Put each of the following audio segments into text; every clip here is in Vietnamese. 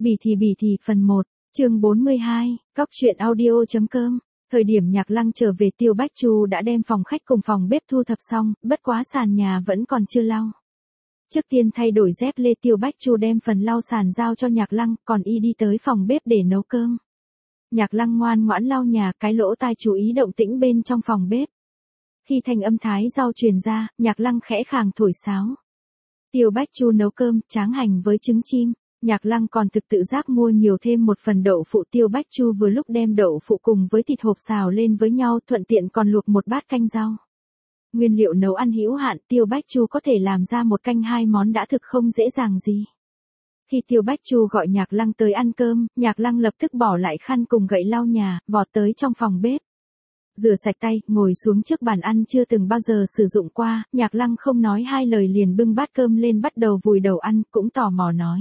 Bỉ thì phần 1, chương 42, Cóc truyện audio.com. Thời điểm Nhạc Lăng trở về, Tiêu Bách Chu đã đem phòng khách cùng phòng bếp thu thập xong, bất quá sàn nhà vẫn còn chưa lau. Trước tiên thay đổi dép lê, Tiêu Bách Chu đem phần lau sàn giao cho Nhạc Lăng, còn y đi tới phòng bếp để nấu cơm. Nhạc Lăng ngoan ngoãn lau nhà, cái lỗ tai chú ý động tĩnh bên trong phòng bếp. Khi thanh âm thái rau truyền ra, Nhạc Lăng khẽ khàng thổi sáo. Tiêu Bách Chu nấu cơm, tráng hành với trứng chim. Nhạc Lăng còn tự giác mua nhiều thêm một phần đậu phụ. Tiêu Bách Chu vừa lúc đem đậu phụ cùng với thịt hộp xào lên với nhau, thuận tiện còn luộc một bát canh rau. Nguyên liệu nấu ăn hữu hạn, Tiêu Bách Chu có thể làm ra một canh hai món đã thực không dễ dàng gì. Khi Tiêu Bách Chu gọi Nhạc Lăng tới ăn cơm, Nhạc Lăng lập tức bỏ lại khăn cùng gậy lau nhà, vọt tới trong phòng bếp. Rửa sạch tay, ngồi xuống trước bàn ăn chưa từng bao giờ sử dụng qua, Nhạc Lăng không nói hai lời liền bưng bát cơm lên bắt đầu vùi đầu ăn, cũng tò mò nói.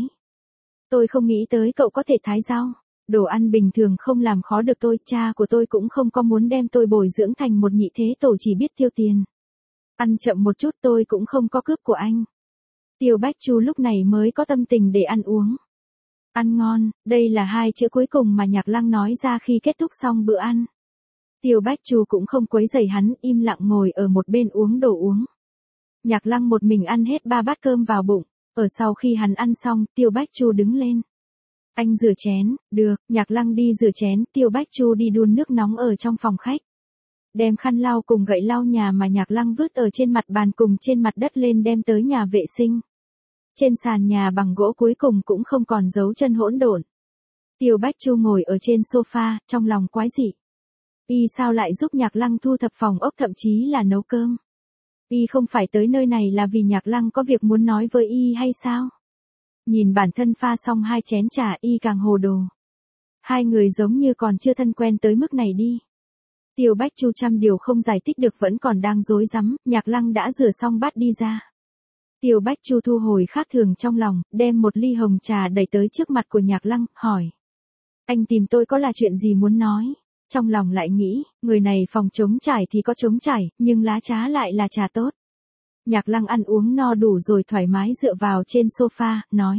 Tôi không nghĩ tới cậu có thể thái rau. Đồ ăn bình thường không làm khó được tôi, cha của tôi cũng không có muốn đem tôi bồi dưỡng thành một nhị thế tổ chỉ biết tiêu tiền. Ăn chậm một chút, tôi cũng không có cướp của anh. Tiêu Bách Chu lúc này mới có tâm tình để ăn uống. Ăn ngon, đây là hai chữ cuối cùng mà Nhạc Lăng nói ra khi kết thúc xong bữa ăn. Tiêu Bách Chu cũng không quấy rầy hắn, im lặng ngồi ở một bên uống đồ uống. Nhạc Lăng một mình ăn hết 3 bát cơm vào bụng. Ở sau khi hắn ăn xong, Tiêu Bách Chu đứng lên. Anh rửa chén, được, Nhạc Lăng đi rửa chén, Tiêu Bách Chu đi đun nước nóng ở trong phòng khách. Đem khăn lau cùng gậy lau nhà mà Nhạc Lăng vứt ở trên mặt bàn cùng trên mặt đất lên đem tới nhà vệ sinh. Trên sàn nhà bằng gỗ cuối cùng cũng không còn dấu chân hỗn độn. Tiêu Bách Chu ngồi ở trên sofa, trong lòng quái dị. Y sao lại giúp Nhạc Lăng thu thập phòng ốc, thậm chí là nấu cơm? Y không phải tới nơi này là vì Nhạc Lăng có việc muốn nói với Y hay sao? Nhìn bản thân pha xong 2 chén trà, Y càng hồ đồ. Hai người giống như còn chưa thân quen tới mức này đi. Tiêu Bách Chu trăm điều không giải thích được vẫn còn đang rối rắm, Nhạc Lăng đã rửa xong bát đi ra. Tiêu Bách Chu thu hồi khác thường trong lòng, đem một ly hồng trà đẩy tới trước mặt của Nhạc Lăng, hỏi. Anh tìm tôi có là chuyện gì muốn nói? Trong lòng lại nghĩ, người này phòng trống trải thì có trống trải, nhưng lá trà lại là trà tốt. Nhạc Lăng ăn uống no đủ rồi thoải mái dựa vào trên sofa, nói.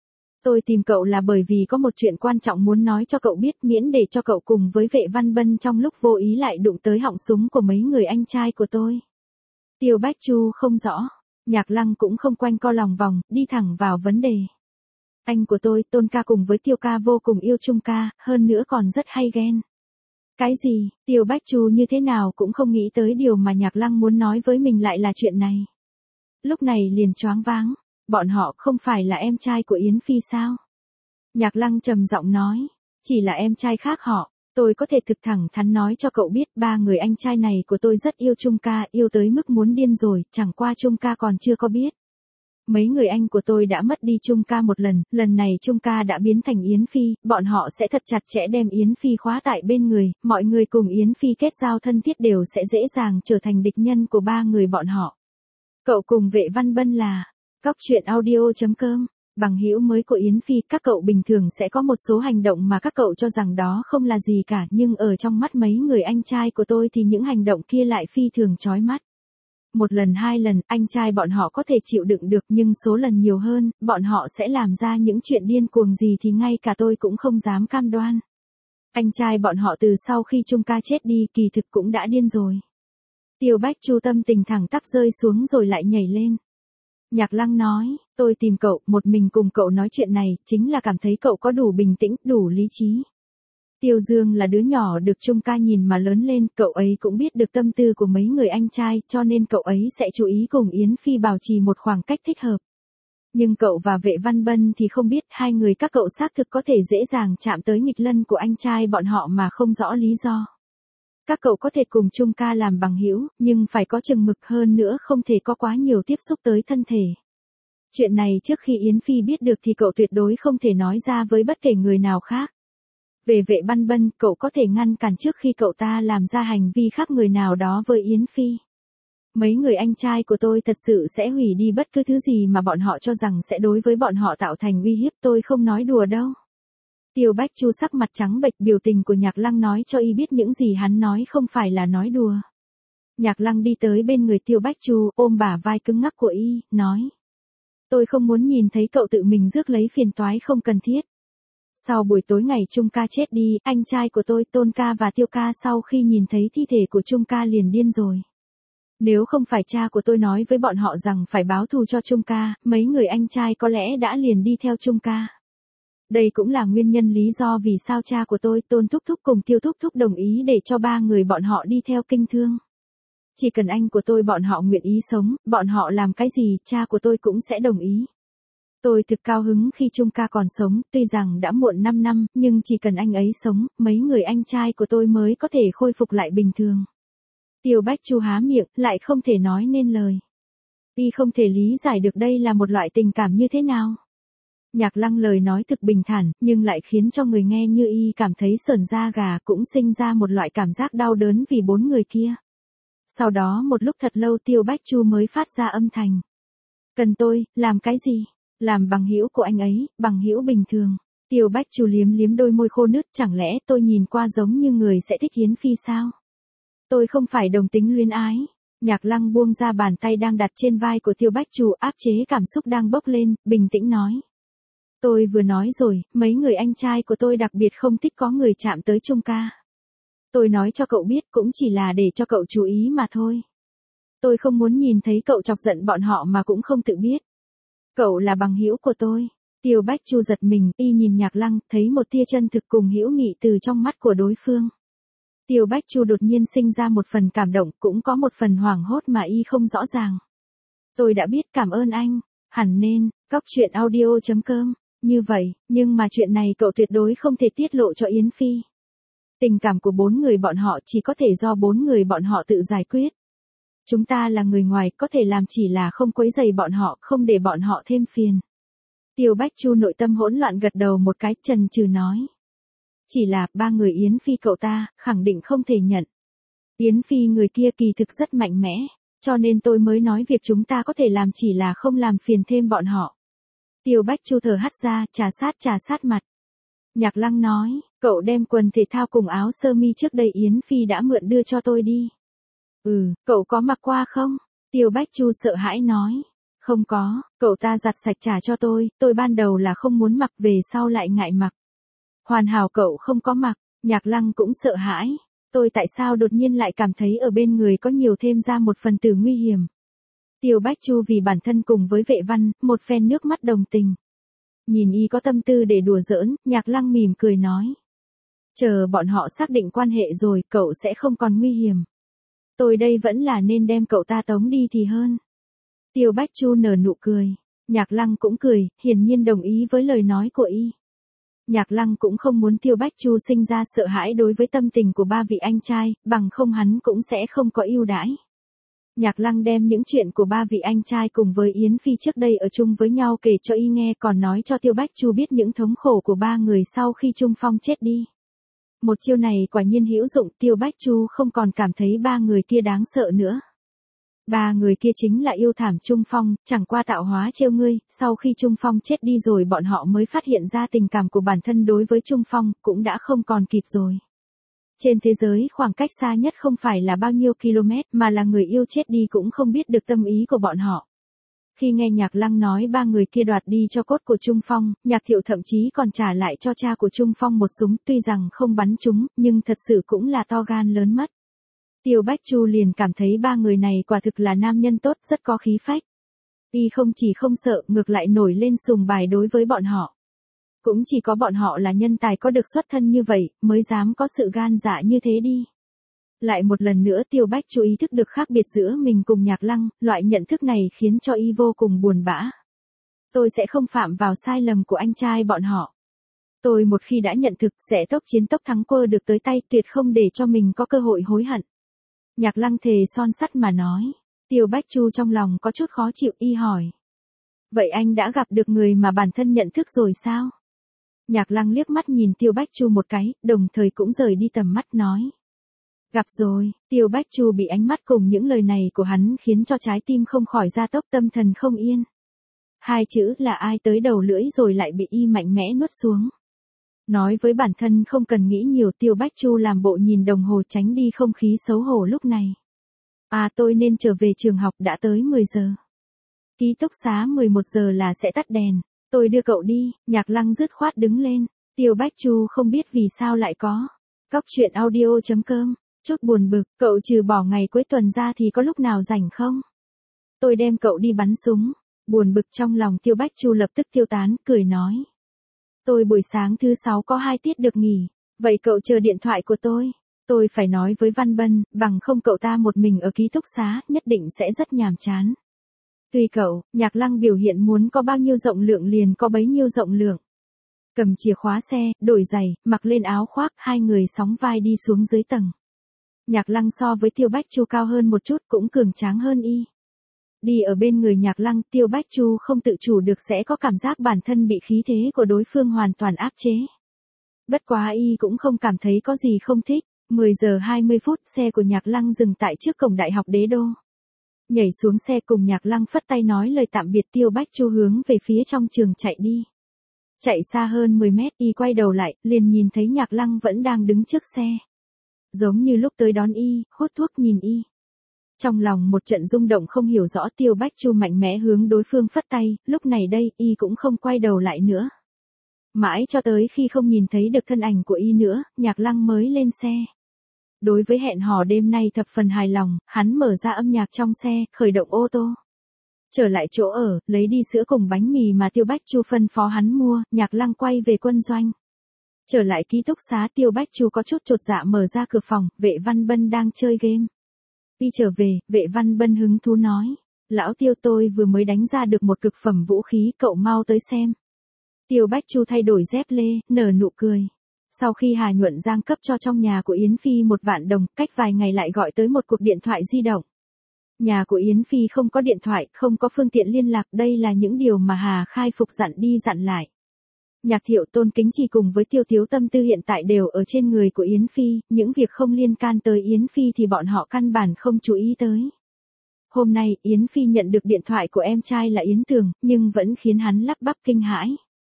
Tôi tìm cậu là bởi vì có một chuyện quan trọng muốn nói cho cậu biết, miễn để cho cậu cùng với Vệ Văn Bân trong lúc vô ý lại đụng tới họng súng của mấy người anh trai của tôi. Tiêu Bách Chu không rõ, Nhạc Lăng cũng không quanh co lòng vòng, đi thẳng vào vấn đề. Anh của tôi, Tôn ca cùng với Tiêu ca vô cùng yêu Trung ca, hơn nữa còn rất hay ghen. Cái gì? Tiêu Bách Chu như thế nào cũng không nghĩ tới điều mà Nhạc Lăng muốn nói với mình lại là chuyện này. Lúc này liền choáng váng, bọn họ không phải là em trai của Yến Phi sao? Nhạc Lăng trầm giọng nói, chỉ là em trai khác họ, tôi có thể thực thẳng thắn nói cho cậu biết 3 người anh trai này của tôi rất yêu Trung ca, yêu tới mức muốn điên rồi, chẳng qua Trung ca còn chưa có biết. Mấy người anh của tôi đã mất đi Trung ca một lần này Trung ca đã biến thành Yến Phi, bọn họ sẽ thật chặt chẽ đem Yến Phi khóa tại bên người, mọi người cùng Yến Phi kết giao thân thiết đều sẽ dễ dàng trở thành địch nhân của 3 người bọn họ. Cậu cùng Vệ Văn Bân là Cóc truyện audio.com, bằng hữu mới của Yến Phi, các cậu bình thường sẽ có một số hành động mà các cậu cho rằng đó không là gì cả, nhưng ở trong mắt mấy người anh trai của tôi thì những hành động kia lại phi thường chói mắt. Một lần 2 lần, anh trai bọn họ có thể chịu đựng được nhưng số lần nhiều hơn, bọn họ sẽ làm ra những chuyện điên cuồng gì thì ngay cả tôi cũng không dám cam đoan. Anh trai bọn họ từ sau khi Trung ca chết đi kỳ thực cũng đã điên rồi. Tiêu Bách Chu tâm tình thẳng tắp rơi xuống rồi lại nhảy lên. Nhạc Lăng nói, tôi tìm cậu, một mình cùng cậu nói chuyện này, chính là cảm thấy cậu có đủ bình tĩnh, đủ lý trí. Tiêu Dương là đứa nhỏ được Trung ca nhìn mà lớn lên, cậu ấy cũng biết được tâm tư của mấy người anh trai, cho nên cậu ấy sẽ chú ý cùng Yến Phi bảo trì một khoảng cách thích hợp. Nhưng cậu và Vệ Văn Bân thì không biết, hai người các cậu xác thực có thể dễ dàng chạm tới nghịch lân của anh trai bọn họ mà không rõ lý do. Các cậu có thể cùng Trung ca làm bằng hữu, nhưng phải có chừng mực, hơn nữa không thể có quá nhiều tiếp xúc tới thân thể. Chuyện này trước khi Yến Phi biết được thì cậu tuyệt đối không thể nói ra với bất kể người nào khác. Về Vệ Văn Bân, cậu có thể ngăn cản trước khi cậu ta làm ra hành vi khác người nào đó với Yến Phi. Mấy người anh trai của tôi thật sự sẽ hủy đi bất cứ thứ gì mà bọn họ cho rằng sẽ đối với bọn họ tạo thành uy hiếp, tôi không nói đùa đâu. Tiêu Bách Chu sắc mặt trắng bệch, biểu tình của Nhạc Lăng nói cho y biết những gì hắn nói không phải là nói đùa. Nhạc Lăng đi tới bên người Tiêu Bách Chu, ôm bả vai cứng ngắc của y, nói. Tôi không muốn nhìn thấy cậu tự mình rước lấy phiền toái không cần thiết. Sau buổi tối ngày Trung ca chết đi, anh trai của tôi Tôn ca và Tiêu ca sau khi nhìn thấy thi thể của Trung ca liền điên rồi. Nếu không phải cha của tôi nói với bọn họ rằng phải báo thù cho Trung ca, mấy người anh trai có lẽ đã liền đi theo Trung ca. Đây cũng là nguyên nhân lý do vì sao cha của tôi Tôn thúc thúc cùng Tiêu thúc thúc đồng ý để cho ba người bọn họ đi theo kinh thương. Chỉ cần anh của tôi bọn họ nguyện ý sống, bọn họ làm cái gì, cha của tôi cũng sẽ đồng ý. Tôi thực cao hứng khi Trung ca còn sống, tuy rằng đã muộn 5 năm, nhưng chỉ cần anh ấy sống, mấy người anh trai của tôi mới có thể khôi phục lại bình thường. Tiêu Bách Chu há miệng, lại không thể nói nên lời. Y không thể lý giải được đây là một loại tình cảm như thế nào. Nhạc Lăng lời nói thực bình thản, nhưng lại khiến cho người nghe như y cảm thấy sởn da gà, cũng sinh ra một loại cảm giác đau đớn vì bốn người kia. Sau đó một lúc thật lâu Tiêu Bách Chu mới phát ra âm thanh. Cần tôi, làm cái gì? Làm bằng hữu của anh ấy, bằng hữu bình thường. Tiêu Bách Chu liếm liếm đôi môi khô nứt, chẳng lẽ tôi nhìn qua giống như người sẽ thích Yến Phi sao? Tôi không phải đồng tính luyến ái. Nhạc Lăng buông ra bàn tay đang đặt trên vai của Tiêu Bách Chu, áp chế cảm xúc đang bốc lên, bình tĩnh nói. Tôi vừa nói rồi, mấy người anh trai của tôi đặc biệt không thích có người chạm tới Trung ca. Tôi nói cho cậu biết cũng chỉ là để cho cậu chú ý mà thôi. Tôi không muốn nhìn thấy cậu chọc giận bọn họ mà cũng không tự biết. Cậu là bằng hữu của tôi. Tiêu Bách Chu giật mình, y nhìn Nhạc Lăng, thấy một tia chân thực cùng hữu nghị từ trong mắt của đối phương. Tiêu Bách Chu đột nhiên sinh ra một phần cảm động, cũng có một phần hoảng hốt mà y không rõ ràng. Tôi đã biết, cảm ơn anh. Hẳn nên, coctruyện.audio.com. Như vậy, nhưng mà chuyện này cậu tuyệt đối không thể tiết lộ cho Yến Phi. Tình cảm của bốn người bọn họ chỉ có thể do bốn người bọn họ tự giải quyết. Chúng ta là người ngoài, có thể làm chỉ là không quấy rầy bọn họ, không để bọn họ thêm phiền. Tiêu Bách Chu nội tâm hỗn loạn gật đầu một cái, chần chừ nói. Chỉ là, ba người Yến Phi cậu ta, khẳng định không thể nhận. Yến Phi người kia kỳ thực rất mạnh mẽ, cho nên tôi mới nói việc chúng ta có thể làm chỉ là không làm phiền thêm bọn họ. Tiêu Bách Chu thở hắt ra, trà sát mặt. Nhạc Lăng nói, cậu đem quần thể thao cùng áo sơ mi trước đây Yến Phi đã mượn đưa cho tôi đi. Cậu có mặc qua không? Tiêu Bách Chu sợ hãi nói. Không có, cậu ta giặt sạch trả cho tôi ban đầu là không muốn mặc về sau lại ngại mặc. Hoàn hảo cậu không có mặc, Nhạc Lăng cũng sợ hãi. Tôi tại sao đột nhiên lại cảm thấy ở bên người có nhiều thêm ra một phần tử nguy hiểm. Tiêu Bách Chu vì bản thân cùng với Vệ Văn, một phen nước mắt đồng tình. Nhìn y có tâm tư để đùa giỡn, Nhạc Lăng mỉm cười nói. Chờ bọn họ xác định quan hệ rồi, cậu sẽ không còn nguy hiểm. Tôi đây vẫn là nên đem cậu ta tống đi thì hơn. Tiêu Bách Chu nở nụ cười. Nhạc Lăng cũng cười, hiển nhiên đồng ý với lời nói của y. Nhạc Lăng cũng không muốn Tiêu Bách Chu sinh ra sợ hãi đối với tâm tình của ba vị anh trai, bằng không hắn cũng sẽ không có ưu đãi. Nhạc Lăng đem những chuyện của ba vị anh trai cùng với Yến Phi trước đây ở chung với nhau kể cho y nghe, còn nói cho Tiêu Bách Chu biết những thống khổ của ba người sau khi Trung Phong chết đi. Một chiêu này quả nhiên hữu dụng, Tiêu Bách Chu không còn cảm thấy ba người kia đáng sợ nữa. Ba người kia chính là yêu thảm Trung Phong, chẳng qua tạo hóa trêu ngươi, sau khi Trung Phong chết đi rồi bọn họ mới phát hiện ra tình cảm của bản thân đối với Trung Phong, cũng đã không còn kịp rồi. Trên thế giới khoảng cách xa nhất không phải là bao nhiêu km mà là người yêu chết đi cũng không biết được tâm ý của bọn họ. Khi nghe Nhạc Lăng nói ba người kia đoạt đi cho cốt của Trung Phong, Nhạc Thiệu thậm chí còn trả lại cho cha của Trung Phong một súng, tuy rằng không bắn trúng, nhưng thật sự cũng là to gan lớn mất. Tiêu Bách Chu liền cảm thấy ba người này quả thực là nam nhân tốt, rất có khí phách. Y không chỉ không sợ, ngược lại nổi lên sùng bài đối với bọn họ. Cũng chỉ có bọn họ là nhân tài có được xuất thân như vậy, mới dám có sự gan dạ như thế đi. Lại một lần nữa Tiêu Bách Chu ý thức được khác biệt giữa mình cùng Nhạc Lăng, loại nhận thức này khiến cho y vô cùng buồn bã. Tôi sẽ không phạm vào sai lầm của anh trai bọn họ. Tôi một khi đã nhận thực sẽ tốc chiến tốc thắng cơ được tới tay, tuyệt không để cho mình có cơ hội hối hận. Nhạc Lăng thề son sắt mà nói. Tiêu Bách Chu trong lòng có chút khó chịu, y hỏi. Vậy anh đã gặp được người mà bản thân nhận thức rồi sao? Nhạc Lăng liếc mắt nhìn Tiêu Bách Chu một cái, đồng thời cũng rời đi tầm mắt nói. Gặp rồi. Tiêu Bách Chu bị ánh mắt cùng những lời này của hắn khiến cho trái tim không khỏi gia tốc, tâm thần không yên. Hai chữ là ai tới đầu lưỡi rồi lại bị y mạnh mẽ nuốt xuống. Nói với bản thân không cần nghĩ nhiều, Tiêu Bách Chu làm bộ nhìn đồng hồ tránh đi không khí xấu hổ lúc này. Tôi nên trở về trường học, đã tới 10 giờ. Ký túc xá 11 giờ là sẽ tắt đèn. Tôi đưa cậu đi. Nhạc Lăng dứt khoát đứng lên. Tiêu Bách Chu không biết vì sao lại có. Cóc truyện audio.com, chút buồn bực, cậu trừ bỏ ngày cuối tuần ra thì có lúc nào rảnh không? Tôi đem cậu đi bắn súng. Buồn bực trong lòng Tiêu Bách Chu lập tức tiêu tán, cười nói. Tôi buổi sáng thứ 6 có 2 tiết được nghỉ, vậy cậu chờ điện thoại của tôi. Tôi phải nói với Văn Bân, bằng không cậu ta một mình ở ký túc xá, nhất định sẽ rất nhàm chán. Tùy cậu, Nhạc Lăng biểu hiện muốn có bao nhiêu rộng lượng liền có bấy nhiêu rộng lượng. Cầm chìa khóa xe, đổi giày, mặc lên áo khoác, hai người sóng vai đi xuống dưới tầng. Nhạc Lăng so với Tiêu Bách Chu cao hơn một chút, cũng cường tráng hơn y. Đi ở bên người Nhạc Lăng, Tiêu Bách Chu không tự chủ được sẽ có cảm giác bản thân bị khí thế của đối phương hoàn toàn áp chế. Bất quá y cũng không cảm thấy có gì không thích. 10 giờ 20 phút, xe của Nhạc Lăng dừng tại trước cổng Đại học Đế Đô. Nhảy xuống xe cùng Nhạc Lăng phất tay nói lời tạm biệt, Tiêu Bách Chu hướng về phía trong trường chạy đi. Chạy xa hơn 10 mét, y quay đầu lại, liền nhìn thấy Nhạc Lăng vẫn đang đứng trước xe. Giống như lúc tới đón y, hút thuốc nhìn y. Trong lòng một trận rung động không hiểu rõ, Tiêu Bách Chu mạnh mẽ hướng đối phương phất tay, lúc này đây, y cũng không quay đầu lại nữa. Mãi cho tới khi không nhìn thấy được thân ảnh của y nữa, Nhạc Lăng mới lên xe. Đối với hẹn hò đêm nay thập phần hài lòng, hắn mở ra âm nhạc trong xe, khởi động ô tô. Trở lại chỗ ở, lấy đi sữa cùng bánh mì mà Tiêu Bách Chu phân phó hắn mua, Nhạc Lăng quay về quân doanh. Trở lại ký túc xá, Tiêu Bách Chu có chút chột dạ mở ra cửa phòng, Vệ Văn Bân đang chơi game. Đi trở về, Vệ Văn Bân hứng thú nói. Lão Tiêu, tôi vừa mới đánh ra được một cực phẩm vũ khí, cậu mau tới xem. Tiêu Bách Chu thay đổi dép lê, nở nụ cười. Sau khi Hà Nhuận Giang cấp cho trong nhà của Yến Phi 1 vạn đồng, cách vài ngày lại gọi tới một cuộc điện thoại di động. Nhà của Yến Phi không có điện thoại, không có phương tiện liên lạc, đây là những điều mà Hà Khai Phục dặn đi dặn lại. Nhạc Thiệu, Tôn Kính Trì cùng với Tiêu Thiếu tâm tư hiện tại đều ở trên người của Yến Phi, những việc không liên can tới Yến Phi thì bọn họ căn bản không chú ý tới. Hôm nay, Yến Phi nhận được điện thoại của em trai là Yến Tường, nhưng vẫn khiến hắn lắp bắp kinh hãi.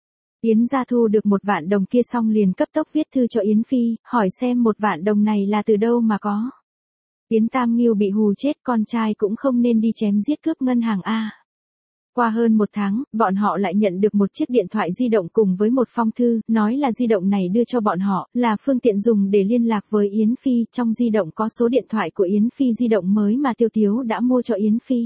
Yến gia thu được 1 vạn đồng kia xong liền cấp tốc viết thư cho Yến Phi, hỏi xem 1 vạn đồng này là từ đâu mà có. Yến Tam Nghiêu bị hù chết, con trai cũng không nên đi chém giết cướp ngân hàng a. Qua hơn 1 tháng, bọn họ lại nhận được một chiếc điện thoại di động cùng với một phong thư, nói là di động này đưa cho bọn họ, là phương tiện dùng để liên lạc với Yến Phi, trong di động có số điện thoại của Yến Phi, di động mới mà Tiêu Tiếu đã mua cho Yến Phi.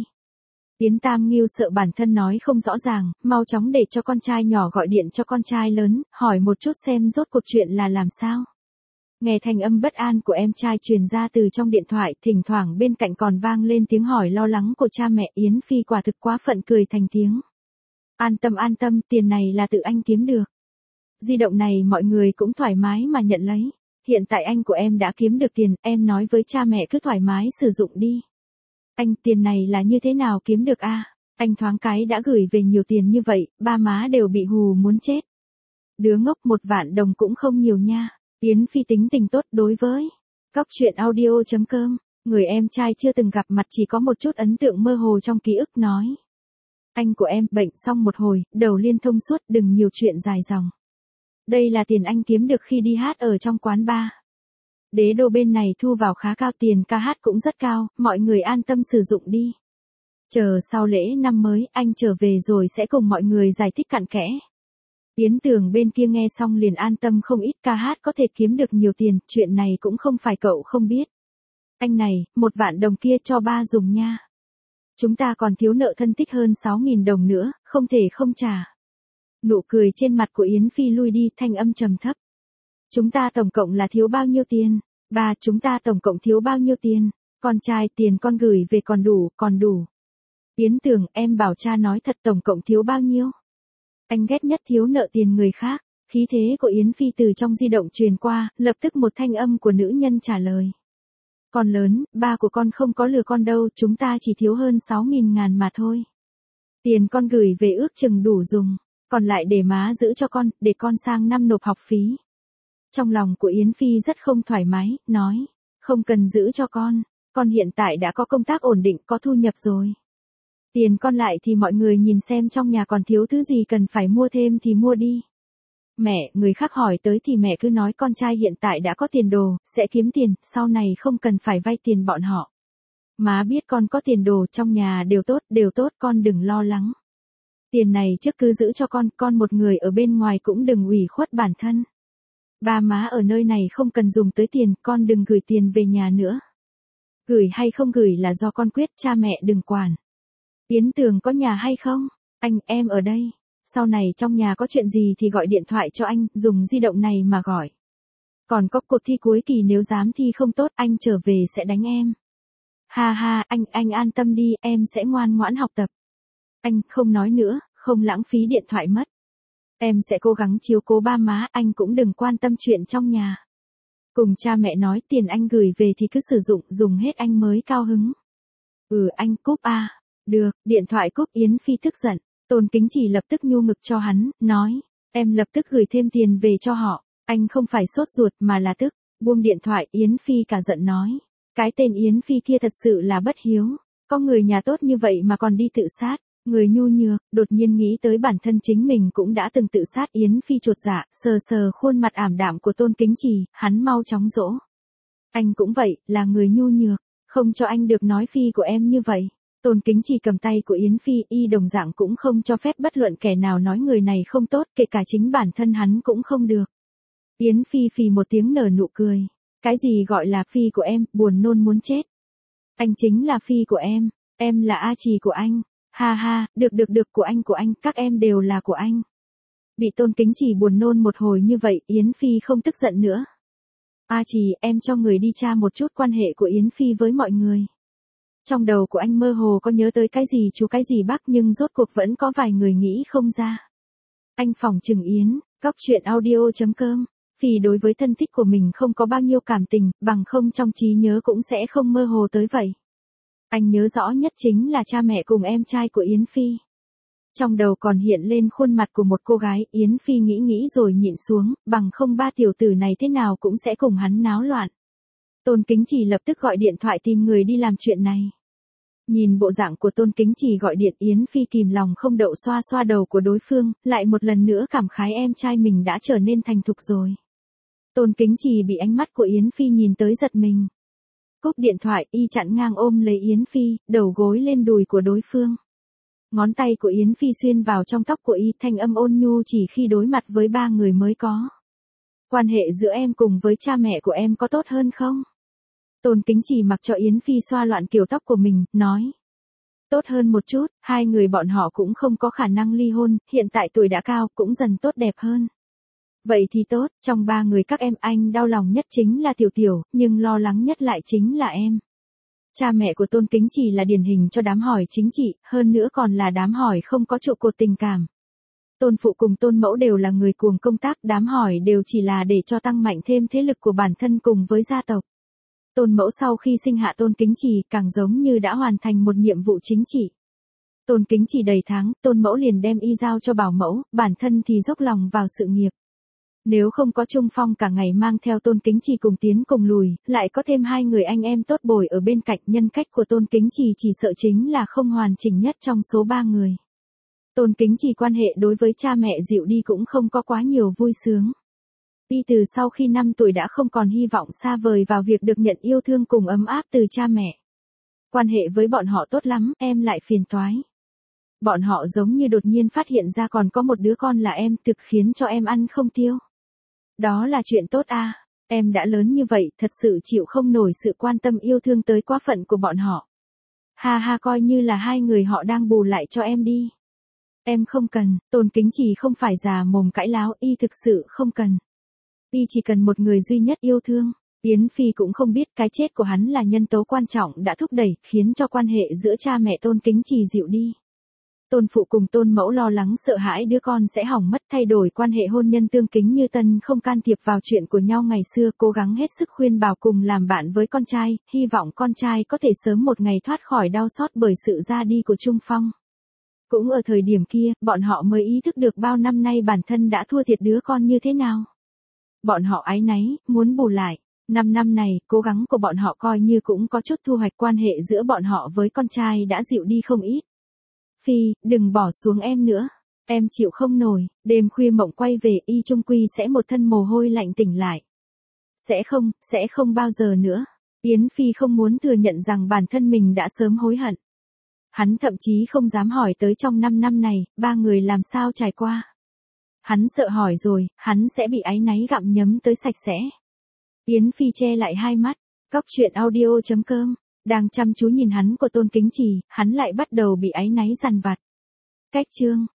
Yến Tam Nghiêu sợ bản thân nói không rõ ràng, mau chóng để cho con trai nhỏ gọi điện cho con trai lớn, hỏi một chút xem rốt cuộc chuyện là làm sao. Nghe thanh âm bất an của em trai truyền ra từ trong điện thoại, thỉnh thoảng bên cạnh còn vang lên tiếng hỏi lo lắng của cha mẹ. Yến Phi quả thực quá phận, cười thành tiếng. An tâm, tiền này là tự anh kiếm được. Di động này mọi người cũng thoải mái mà nhận lấy. Hiện tại anh của em đã kiếm được tiền, em nói với cha mẹ cứ thoải mái sử dụng đi. Anh, tiền này là như thế nào kiếm được a? Anh thoáng cái đã gửi về nhiều tiền như vậy, ba má đều bị hù muốn chết. Đứa ngốc, 1 vạn đồng cũng không nhiều nha. Yến Phi tính tình tốt. Đối với Cóc truyện audio.com, người em trai chưa từng gặp mặt chỉ có một chút ấn tượng mơ hồ trong ký ức nói. Anh của em bệnh xong một hồi, đầu liên thông suốt, đừng nhiều chuyện dài dòng. Đây là tiền anh kiếm được khi đi hát ở trong quán bar. Đế Đô bên này thu vào khá cao, tiền ca hát cũng rất cao, mọi người an tâm sử dụng đi. Chờ sau lễ năm mới, anh trở về rồi sẽ cùng mọi người giải thích cặn kẽ. Yến Tường bên kia nghe xong liền an tâm không ít, ca hát có thể kiếm được nhiều tiền, chuyện này cũng không phải cậu không biết. Anh này, 1 vạn đồng kia cho ba dùng nha. Chúng ta còn thiếu nợ thân tích hơn 6.000 đồng nữa, không thể không trả. Nụ cười trên mặt của Yến Phi lui đi, thanh âm trầm thấp. Chúng ta tổng cộng là thiếu bao nhiêu tiền? Ba, chúng ta tổng cộng thiếu bao nhiêu tiền? Con trai, tiền con gửi về còn đủ. Yến Tường, em bảo cha nói thật, tổng cộng thiếu bao nhiêu? Anh ghét nhất thiếu nợ tiền người khác. Khí thế của Yến Phi từ trong di động truyền qua, lập tức một thanh âm của nữ nhân trả lời. Con lớn, ba của con không có lừa con đâu, chúng ta chỉ thiếu hơn 6.000 ngàn mà thôi. Tiền con gửi về ước chừng đủ dùng, còn lại để má giữ cho con, để con sang năm nộp học phí. Trong lòng của Yến Phi rất không thoải mái, nói, không cần giữ cho con hiện tại đã có công tác ổn định, có thu nhập rồi. Tiền con lại thì mọi người nhìn xem trong nhà còn thiếu thứ gì cần phải mua thêm thì mua đi. Mẹ, người khác hỏi tới thì mẹ cứ nói con trai hiện tại đã có tiền đồ, sẽ kiếm tiền, sau này không cần phải vay tiền bọn họ. Má biết con có tiền đồ, trong nhà đều tốt, con đừng lo lắng. Tiền này trước cứ giữ cho con một người ở bên ngoài cũng đừng ủy khuất bản thân. Ba má ở nơi này không cần dùng tới tiền, con đừng gửi tiền về nhà nữa. Gửi hay không gửi là do con quyết, cha mẹ đừng quản. Yến Tường có nhà hay không? Anh, em ở đây. Sau này trong nhà có chuyện gì thì gọi điện thoại cho anh, dùng di động này mà gọi. Còn có cuộc thi cuối kỳ nếu dám thi không tốt, anh trở về sẽ đánh em. Ha ha, anh an tâm đi, em sẽ ngoan ngoãn học tập. Anh không nói nữa, không lãng phí điện thoại mất. Em sẽ cố gắng chiếu cố ba má, anh cũng đừng quan tâm chuyện trong nhà. Cùng cha mẹ nói tiền anh gửi về thì cứ sử dụng, dùng hết anh mới cao hứng. Anh cúp à. Được, điện thoại cúp. Yến Phi tức giận. Tôn Kính Chỉ lập tức nhu ngực cho hắn, nói, em lập tức gửi thêm tiền về cho họ. Anh không phải sốt ruột mà là tức. Buông điện thoại. Yến Phi cả giận nói, cái tên Yến Phi kia thật sự là bất hiếu. Có người nhà tốt như vậy mà còn đi tự sát. Người nhu nhược, đột nhiên nghĩ tới bản thân chính mình cũng đã từng tự sát. Yến Phi chột dạ, sờ sờ khuôn mặt ảm đạm của Tôn Kính Chỉ, hắn mau chóng dỗ. Anh cũng vậy, là người nhu nhược, không cho anh được nói Phi của em như vậy. Tôn Kính Chỉ cầm tay của Yến Phi, y đồng dạng cũng không cho phép bất luận kẻ nào nói người này không tốt, kể cả chính bản thân hắn cũng không được. Yến Phi phì một tiếng nở nụ cười. Cái gì gọi là Phi của em, buồn nôn muốn chết. Anh chính là Phi của em là A Trì của anh. Ha ha, được, của anh, các em đều là của anh. Bị Tôn Kính Chỉ buồn nôn một hồi như vậy, Yến Phi không tức giận nữa. A Trì, em cho người đi tra một chút quan hệ của Yến Phi với mọi người. Trong đầu của anh mơ hồ có nhớ tới cái gì chú cái gì bác nhưng rốt cuộc vẫn có vài người nghĩ không ra. Anh phỏng chừng Yến, góc chuyện audio.com. Phi đối với thân thích của mình không có bao nhiêu cảm tình, bằng không trong trí nhớ cũng sẽ không mơ hồ tới vậy. Anh nhớ rõ nhất chính là cha mẹ cùng em trai của Yến Phi. Trong đầu còn hiện lên khuôn mặt của một cô gái. Yến Phi nghĩ rồi nhịn xuống, bằng không ba tiểu tử này thế nào cũng sẽ cùng hắn náo loạn. Tôn Kính Chỉ lập tức gọi điện thoại tìm người đi làm chuyện này. Nhìn bộ dạng của Tôn Kính Chỉ gọi điện, Yến Phi kìm lòng không đậu xoa xoa đầu của đối phương, lại một lần nữa cảm khái em trai mình đã trở nên thành thục rồi. Tôn Kính Chỉ bị ánh mắt của Yến Phi nhìn tới giật mình. Cúp điện thoại, y chặn ngang ôm lấy Yến Phi, đầu gối lên đùi của đối phương. Ngón tay của Yến Phi xuyên vào trong tóc của y, thanh âm ôn nhu chỉ khi đối mặt với ba người mới có. Quan hệ giữa em cùng với cha mẹ của em có tốt hơn không? Tôn Kính Chỉ mặc cho Yến Phi xoa loạn kiểu tóc của mình, nói. Tốt hơn một chút, hai người bọn họ cũng không có khả năng ly hôn, hiện tại tuổi đã cao, cũng dần tốt đẹp hơn. Vậy thì tốt, trong ba người các em anh đau lòng nhất chính là Tiểu Tiểu, nhưng lo lắng nhất lại chính là em. Cha mẹ của Tôn Kính Chỉ là điển hình cho đám hỏi chính trị, hơn nữa còn là đám hỏi không có trụ cột tình cảm. Tôn phụ cùng Tôn mẫu đều là người cuồng công tác, đám hỏi đều chỉ là để cho tăng mạnh thêm thế lực của bản thân cùng với gia tộc. Tôn mẫu sau khi sinh hạ Tôn Kính Chỉ càng giống như đã hoàn thành một nhiệm vụ chính trị. Tôn Kính Chỉ đầy tháng, Tôn mẫu liền đem y giao cho bảo mẫu, bản thân thì dốc lòng vào sự nghiệp. Nếu không có Trung Phong cả ngày mang theo Tôn Kính Chỉ cùng tiến cùng lùi, lại có thêm hai người anh em tốt bồi ở bên cạnh, nhân cách của Tôn Kính chỉ sợ chính là không hoàn chỉnh nhất trong số ba người. Tôn Kính Chỉ quan hệ đối với cha mẹ dịu đi cũng không có quá nhiều vui sướng. Y từ sau khi 5 tuổi đã không còn hy vọng xa vời vào việc được nhận yêu thương cùng ấm áp từ cha mẹ. Quan hệ với bọn họ tốt lắm, em lại phiền toái. Bọn họ giống như đột nhiên phát hiện ra còn có một đứa con là em, thực khiến cho em ăn không tiêu. Đó là chuyện tốt à, em đã lớn như vậy, thật sự chịu không nổi sự quan tâm yêu thương tới quá phận của bọn họ. Ha ha, coi như là hai người họ đang bù lại cho em đi. Em không cần, Tôn Kính Chỉ không phải già mồm cãi láo, y thực sự không cần. Y chỉ cần một người duy nhất yêu thương. Yến Phi cũng không biết cái chết của hắn là nhân tố quan trọng đã thúc đẩy, khiến cho quan hệ giữa cha mẹ Tôn Kính Chỉ dịu đi. Tôn phụ cùng Tôn mẫu lo lắng sợ hãi đứa con sẽ hỏng mất, thay đổi quan hệ hôn nhân tương kính như tân, không can thiệp vào chuyện của nhau ngày xưa, cố gắng hết sức khuyên bảo cùng làm bạn với con trai, hy vọng con trai có thể sớm một ngày thoát khỏi đau xót bởi sự ra đi của Trung Phong. Cũng ở thời điểm kia, bọn họ mới ý thức được bao năm nay bản thân đã thua thiệt đứa con như thế nào. Bọn họ áy náy, muốn bù lại. 5 năm này, cố gắng của bọn họ coi như cũng có chút thu hoạch, quan hệ giữa bọn họ với con trai đã dịu đi không ít. Phi, đừng bỏ xuống em nữa. Em chịu không nổi, đêm khuya mộng quay về, y chung quy sẽ một thân mồ hôi lạnh tỉnh lại. Sẽ không bao giờ nữa. Yến Phi không muốn thừa nhận rằng bản thân mình đã sớm hối hận. Hắn thậm chí không dám hỏi tới trong 5 năm này, ba người làm sao trải qua. Hắn sợ hỏi rồi, hắn sẽ bị áy náy gặm nhấm tới sạch sẽ. Yến Phi che lại hai mắt, cóc truyện audio.com, đang chăm chú nhìn hắn của Tôn Kính Trì, hắn lại bắt đầu bị áy náy dằn vặt. Cách chương